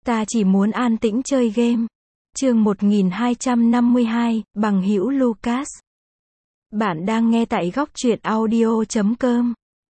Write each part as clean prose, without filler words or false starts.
Ta chỉ muốn an tĩnh chơi game. Chương 1252, bằng hữu Lucas. Bạn đang nghe tại góc truyện audio.com.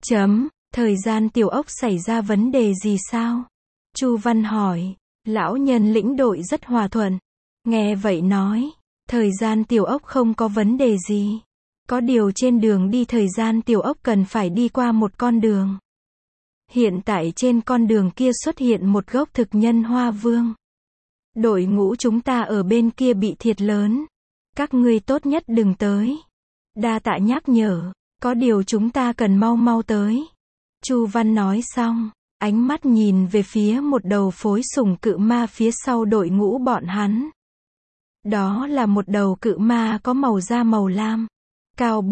Thời gian tiểu ốc xảy ra vấn đề gì sao? Chu Văn hỏi. Lão nhân lĩnh đội rất hòa thuận. Nghe vậy nói. Thời gian tiểu ốc không có vấn đề gì. Có điều trên đường đi thời gian tiểu ốc cần phải đi qua một con đường. Hiện tại trên con đường kia xuất hiện một gốc thực nhân hoa vương. Đội ngũ chúng ta ở bên kia bị thiệt lớn. Các ngươi tốt nhất đừng tới. Đa tạ nhắc nhở. Có điều chúng ta cần mau mau tới. Chu Văn nói xong, ánh mắt nhìn về phía một đầu phối sủng cự ma phía sau đội ngũ bọn hắn. Đó là một đầu cự ma có màu da màu lam, cao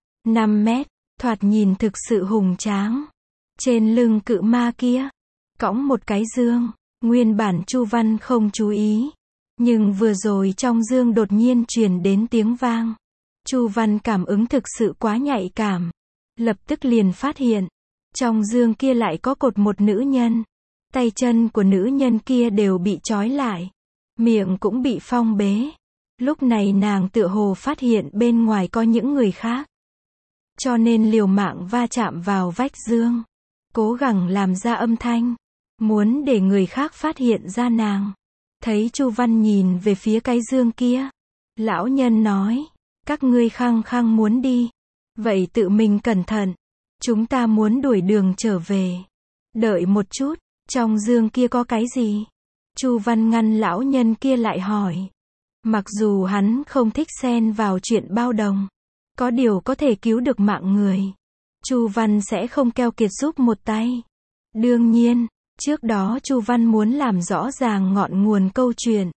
4-5 mét, thoạt nhìn thực sự hùng tráng. Trên lưng cự ma kia, cõng một cái dương. Nguyên bản Chu Văn không chú ý, nhưng vừa rồi trong dương đột nhiên truyền đến tiếng vang. Chu Văn cảm ứng thực sự quá nhạy cảm, lập tức liền phát hiện, trong dương kia lại có cột một nữ nhân. Tay chân của nữ nhân kia đều bị trói lại, miệng cũng bị phong bế. Lúc này nàng tựa hồ phát hiện bên ngoài có những người khác, cho nên liều mạng va chạm vào vách dương, cố gắng làm ra âm thanh, muốn để người khác phát hiện ra nàng. Thấy Chu Văn nhìn về phía cái dương kia, lão nhân nói, các ngươi khăng khăng muốn đi, vậy tự mình cẩn thận, chúng ta muốn đuổi đường trở về. Đợi một chút, trong dương kia có cái gì? Chu Văn ngăn lão nhân kia lại hỏi. Mặc dù hắn không thích xen vào chuyện bao đồng, có điều có thể cứu được mạng người, Chu Văn sẽ không keo kiệt giúp một tay. Đương nhiên, trước đó Chu Văn muốn làm rõ ràng ngọn nguồn câu chuyện,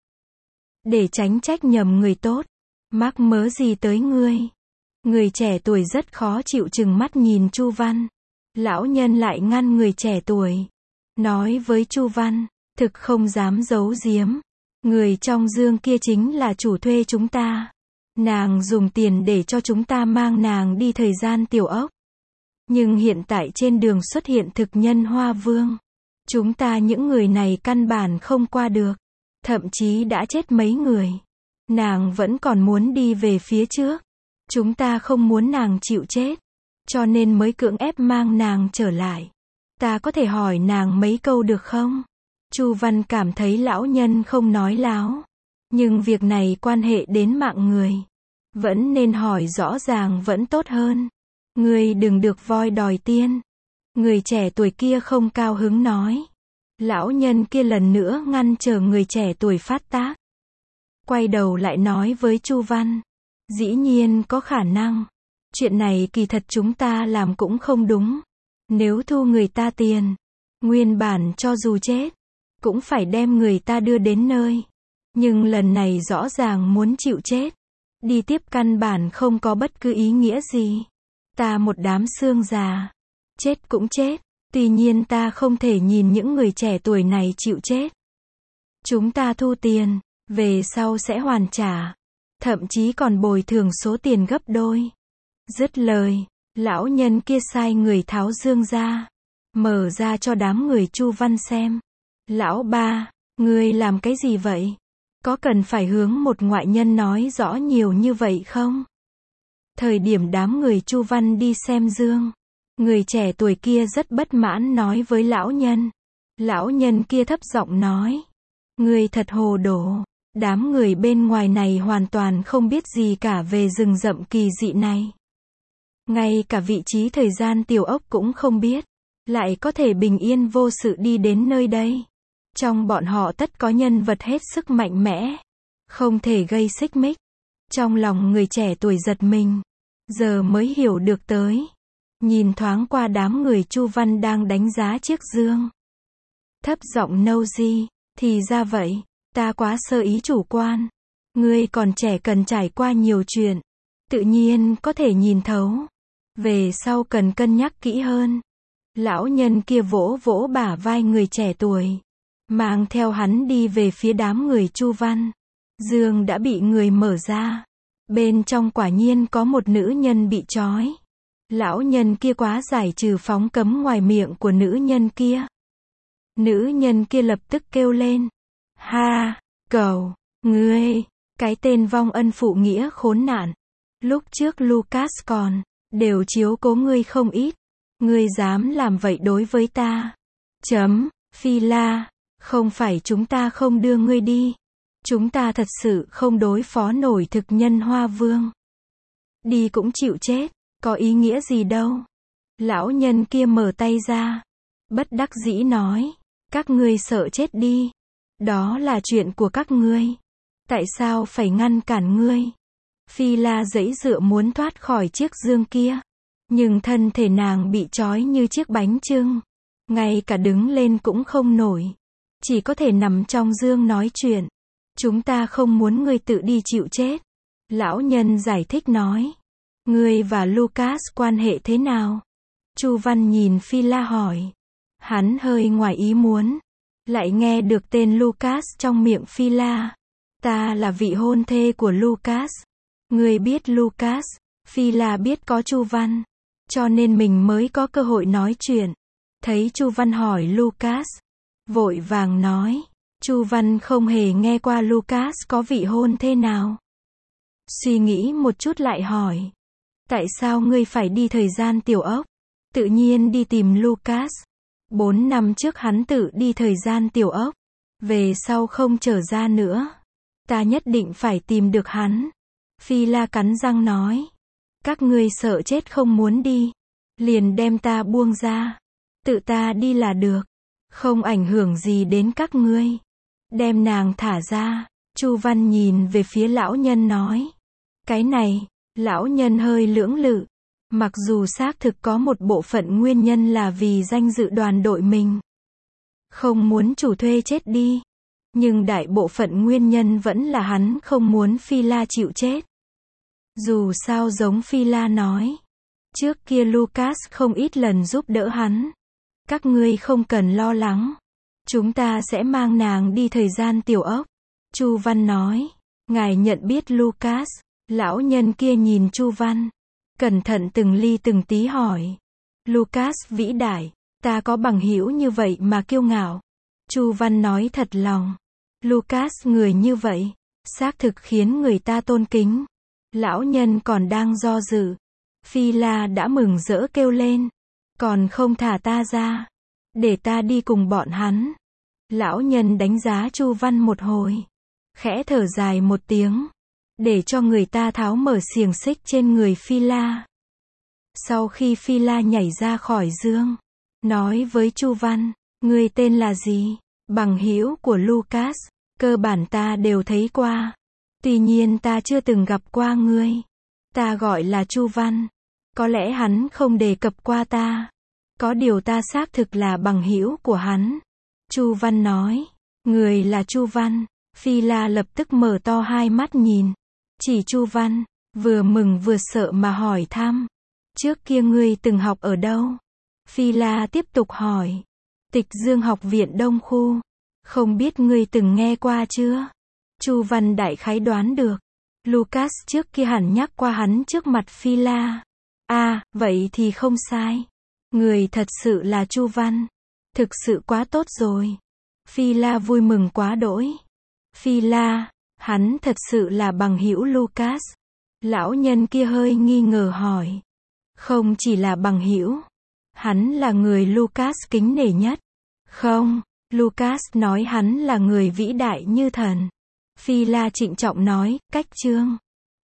để tránh trách nhầm người tốt. Mắc mớ gì tới ngươi? Người trẻ tuổi rất khó chịu chừng mắt nhìn Chu Văn. Lão nhân lại ngăn người trẻ tuổi, nói với Chu Văn, thực không dám giấu giếm. Người trong dương kia chính là chủ thuê chúng ta. Nàng dùng tiền để cho chúng ta mang nàng đi thời gian tiểu ốc. Nhưng hiện tại trên đường xuất hiện thực nhân hoa vương. Chúng ta những người này căn bản không qua được. Thậm chí đã chết mấy người. Nàng vẫn còn muốn đi về phía trước. Chúng ta không muốn nàng chịu chết, cho nên mới cưỡng ép mang nàng trở lại. Ta có thể hỏi nàng mấy câu được không? Chu Văn cảm thấy lão nhân không nói láo. Nhưng việc này quan hệ đến mạng người, vẫn nên hỏi rõ ràng vẫn tốt hơn. Ngươi đừng được voi đòi tiên. Người trẻ tuổi kia không cao hứng nói. Lão nhân kia lần nữa ngăn trở người trẻ tuổi phát tác. Quay đầu lại nói với Chu Văn. Dĩ nhiên có khả năng. Chuyện này kỳ thật chúng ta làm cũng không đúng. Nếu thu người ta tiền, nguyên bản cho dù chết, cũng phải đem người ta đưa đến nơi. Nhưng lần này rõ ràng muốn chịu chết. Đi tiếp căn bản không có bất cứ ý nghĩa gì. Ta một đám xương già. Chết cũng chết. Tuy nhiên ta không thể nhìn những người trẻ tuổi này chịu chết. Chúng ta thu tiền, về sau sẽ hoàn trả. Thậm chí còn bồi thường số tiền gấp đôi. Dứt lời, lão nhân kia sai người tháo dương ra, mở ra cho đám người Chu Văn xem. Lão ba, ngươi làm cái gì vậy? Có cần phải hướng một ngoại nhân nói rõ nhiều như vậy không? Thời điểm đám người Chu Văn đi xem dương, người trẻ tuổi kia rất bất mãn nói với lão nhân. Lão nhân kia thấp giọng nói, ngươi thật hồ đồ. Đám người bên ngoài này hoàn toàn không biết gì cả về rừng rậm kỳ dị này. Ngay cả vị trí thời gian tiểu ốc cũng không biết. Lại có thể bình yên vô sự đi đến nơi đây. Trong bọn họ tất có nhân vật hết sức mạnh mẽ. Không thể gây xích mích. Trong lòng người trẻ tuổi giật mình. Giờ mới hiểu được tới. Nhìn thoáng qua đám người Chu Văn đang đánh giá chiếc dương. Thấp giọng nâu di. Thì ra vậy. Ta quá sơ ý chủ quan. Ngươi còn trẻ cần trải qua nhiều chuyện. Tự nhiên có thể nhìn thấu. Về sau cần cân nhắc kỹ hơn. Lão nhân kia vỗ vỗ bả vai người trẻ tuổi. Mang theo hắn đi về phía đám người Chu Văn. Dương đã bị người mở ra. Bên trong quả nhiên có một nữ nhân bị trói. Lão nhân kia quá giải trừ phóng cấm ngoài miệng của nữ nhân kia. Nữ nhân kia lập tức kêu lên. Ha, cậu, ngươi, cái tên vong ân phụ nghĩa khốn nạn. Lúc trước Lucas còn, đều chiếu cố ngươi không ít. Ngươi dám làm vậy đối với ta. Phi-la, không phải chúng ta không đưa ngươi đi. Chúng ta thật sự không đối phó nổi thực nhân Hoa Vương. Đi cũng chịu chết, có ý nghĩa gì đâu. Lão nhân kia mở tay ra. Bất đắc dĩ nói. Các ngươi sợ chết đi. Đó là chuyện của các ngươi. Tại sao phải ngăn cản ngươi? Phi-la giãy giụa muốn thoát khỏi chiếc giường kia. Nhưng thân thể nàng bị trói như chiếc bánh chưng. Ngay cả đứng lên cũng không nổi. Chỉ có thể nằm trong giường nói chuyện. Chúng ta không muốn ngươi tự đi chịu chết. Lão nhân giải thích nói. Ngươi và Lucas quan hệ thế nào? Chu Văn nhìn Phi-la hỏi. Hắn hơi ngoài ý muốn. Lại nghe được tên Lucas trong miệng Phi-la. Ta là vị hôn thê của Lucas. Ngươi biết Lucas. Phi-la biết có Chu Văn. Cho nên mình mới có cơ hội nói chuyện. Thấy Chu Văn hỏi Lucas. Vội vàng nói. Chu Văn không hề nghe qua Lucas có vị hôn thê nào. Suy nghĩ một chút lại hỏi. Tại sao ngươi phải đi thời gian tiểu ốc? Tự nhiên đi tìm Lucas. 4 năm trước hắn tự đi thời gian tiểu ốc. Về sau không trở ra nữa. Ta nhất định phải tìm được hắn. Phi-la cắn răng nói. Các ngươi sợ chết không muốn đi. Liền đem ta buông ra. Tự ta đi là được. Không ảnh hưởng gì đến các ngươi. Đem nàng thả ra. Chu Văn nhìn về phía lão nhân nói. Cái này, lão nhân hơi lưỡng lự. Mặc dù xác thực có một bộ phận nguyên nhân là vì danh dự đoàn đội mình. Không muốn chủ thuê chết đi. Nhưng đại bộ phận nguyên nhân vẫn là hắn không muốn Phi-la chịu chết. Dù sao giống Phi-la nói. Trước kia Lucas không ít lần giúp đỡ hắn. Các ngươi không cần lo lắng. Chúng ta sẽ mang nàng đi thời gian tiểu ốc. Chu Văn nói. Ngài nhận biết Lucas. Lão nhân kia nhìn Chu Văn. Cẩn thận từng ly từng tí hỏi. Lucas vĩ đại. Ta có bằng hữu như vậy mà kiêu ngạo. Chu Văn nói thật lòng. Lucas người như vậy. Xác thực khiến người ta tôn kính. Lão nhân còn đang do dự. Phi-la đã mừng rỡ kêu lên. Còn không thả ta ra. Để ta đi cùng bọn hắn. Lão nhân đánh giá Chu Văn một hồi. Khẽ thở dài một tiếng. Để cho người ta tháo mở xiềng xích trên người Phi-la. Sau khi Phi-la nhảy ra khỏi giường. Nói với Chu Văn. Ngươi tên là gì? Bằng hữu của Lucas. Cơ bản ta đều thấy qua. Tuy nhiên ta chưa từng gặp qua ngươi. Ta gọi là Chu Văn. Có lẽ hắn không đề cập qua ta. Có điều ta xác thực là bằng hữu của hắn. Chu Văn nói. Người là Chu Văn. Phi-la lập tức mở to hai mắt nhìn. Chỉ Chu Văn. Vừa mừng vừa sợ mà hỏi thăm. Trước kia ngươi từng học ở đâu? Phi-la tiếp tục hỏi. Tịch Dương học viện Đông Khu. Không biết ngươi từng nghe qua chưa? Chu Văn đại khái đoán được. Lucas trước kia hẳn nhắc qua hắn trước mặt Phi-la. À, vậy thì không sai. Người thật sự là Chu Văn. Thực sự quá tốt rồi. Phi-la vui mừng quá đỗi. Phi-la, hắn thật sự là bằng hữu Lucas. Lão nhân kia hơi nghi ngờ hỏi. Không chỉ là bằng hữu. Hắn là người Lucas kính nể nhất. Không, Lucas nói hắn là người vĩ đại như thần. Phi-la trịnh trọng nói, cách chương.